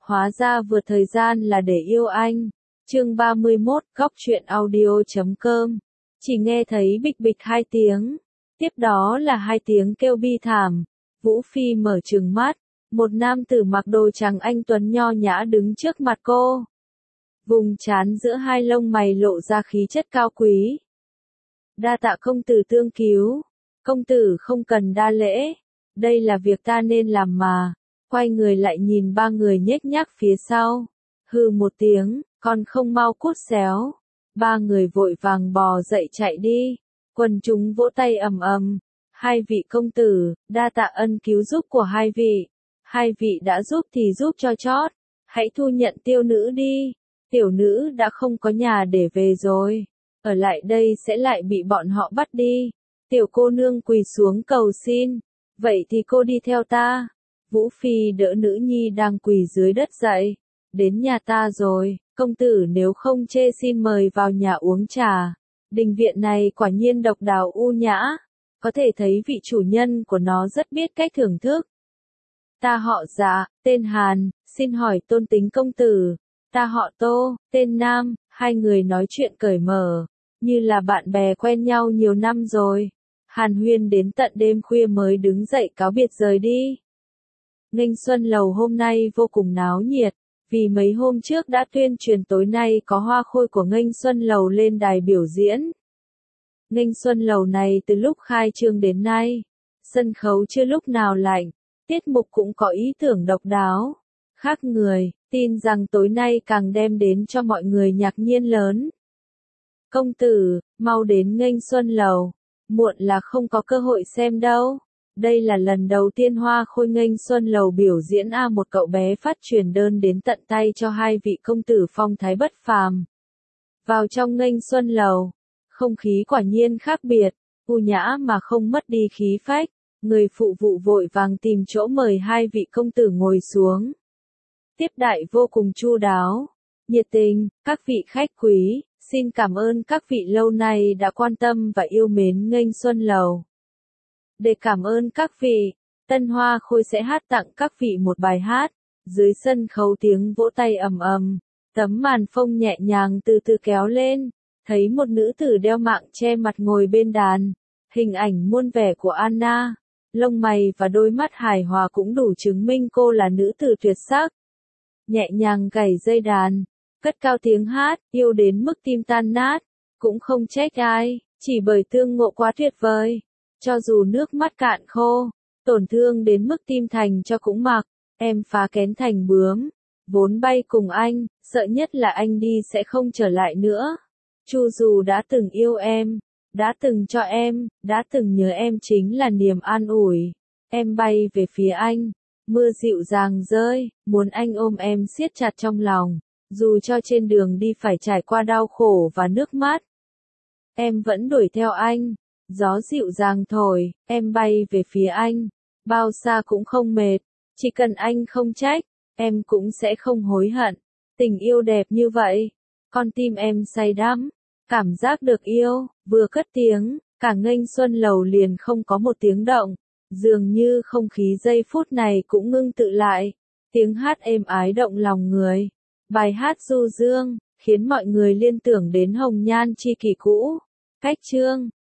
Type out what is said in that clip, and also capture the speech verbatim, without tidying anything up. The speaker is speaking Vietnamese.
Hóa ra vượt thời gian là để yêu anh. Chương ba mươi mốt, góc truyện audio chấm com. Chỉ nghe thấy bịch bịch hai tiếng. Tiếp đó là hai tiếng kêu bi thảm. Vũ Phi mở trừng mắt. Một nam tử mặc đồ trắng anh tuấn nho nhã đứng trước mặt cô. Vùng trán giữa hai lông mày lộ ra khí chất cao quý. Đa tạ công tử tương cứu. Công tử không cần đa lễ. Đây là việc ta nên làm mà. Quay người lại nhìn ba người nhếch nhác phía sau. Hừ một tiếng, còn không mau cút xéo. Ba người vội vàng bò dậy chạy đi. Quần chúng vỗ tay ầm ầm. Hai vị công tử, đa tạ ân cứu giúp của hai vị. Hai vị đã giúp thì giúp cho chót. Hãy thu nhận tiêu nữ đi. Tiểu nữ đã không có nhà để về rồi. Ở lại đây sẽ lại bị bọn họ bắt đi. Tiểu cô nương quỳ xuống cầu xin. Vậy thì cô đi theo ta. Vũ Phi đỡ nữ nhi đang quỳ dưới đất dậy. Đến nhà ta rồi, công tử nếu không chê xin mời vào nhà uống trà. Đình viện này quả nhiên độc đáo u nhã. Có thể thấy vị chủ nhân của nó rất biết cách thưởng thức. Ta họ Dạ, tên Hàn, xin hỏi tôn tính công tử. Ta họ Tô, tên Nam, hai người nói chuyện cởi mở, như là bạn bè quen nhau nhiều năm rồi. Hàn huyên đến tận đêm khuya mới đứng dậy cáo biệt rời đi. Nghênh Xuân Lầu hôm nay vô cùng náo nhiệt, vì mấy hôm trước đã tuyên truyền tối nay có hoa khôi của Nghênh Xuân Lầu lên đài biểu diễn. Nghênh Xuân Lầu này từ lúc khai trương đến nay, sân khấu chưa lúc nào lạnh, tiết mục cũng có ý tưởng độc đáo, khác người, tin rằng tối nay càng đem đến cho mọi người ngạc nhiên lớn. Công tử, mau đến Nghênh Xuân Lầu, muộn là không có cơ hội xem đâu. Đây là lần đầu tiên hoa khôi Nghênh Xuân Lầu biểu diễn a một cậu bé phát truyền đơn đến tận tay cho hai vị công tử phong thái bất phàm. Vào trong Nghênh Xuân Lầu, không khí quả nhiên khác biệt, u nhã mà không mất đi khí phách, người phụ vụ vội vàng tìm chỗ mời hai vị công tử ngồi xuống. Tiếp đại vô cùng chu đáo, nhiệt tình, các vị khách quý, xin cảm ơn các vị lâu nay đã quan tâm và yêu mến Nghênh Xuân Lầu. Để cảm ơn các vị, Tân Hoa Khôi sẽ hát tặng các vị một bài hát. Dưới sân khấu tiếng vỗ tay ầm ầm, tấm màn phông nhẹ nhàng từ từ kéo lên, thấy một nữ tử đeo mạng che mặt ngồi bên đàn. Hình ảnh muôn vẻ của Anna, lông mày và đôi mắt hài hòa cũng đủ chứng minh cô là nữ tử tuyệt sắc. Nhẹ nhàng gảy dây đàn, cất cao tiếng hát, yêu đến mức tim tan nát, cũng không trách ai, chỉ bởi tương ngộ quá tuyệt vời. Cho dù nước mắt cạn khô, tổn thương đến mức tim thành cho cũng mặc, em phá kén thành bướm, vốn bay cùng anh, sợ nhất là anh đi sẽ không trở lại nữa. Chu dù đã từng yêu em, đã từng cho em, đã từng nhớ em chính là niềm an ủi. Em bay về phía anh, mưa dịu dàng rơi, muốn anh ôm em siết chặt trong lòng, dù cho trên đường đi phải trải qua đau khổ và nước mắt. Em vẫn đuổi theo anh. Gió dịu dàng thổi, em bay về phía anh, bao xa cũng không mệt, chỉ cần anh không trách, em cũng sẽ không hối hận. Tình yêu đẹp như vậy, con tim em say đắm, cảm giác được yêu, vừa cất tiếng, cả Nghênh Xuân Lầu liền không có một tiếng động, dường như không khí giây phút này cũng ngưng tự lại, tiếng hát êm ái động lòng người, bài hát du dương, khiến mọi người liên tưởng đến hồng nhan tri kỷ cũ. Cách chương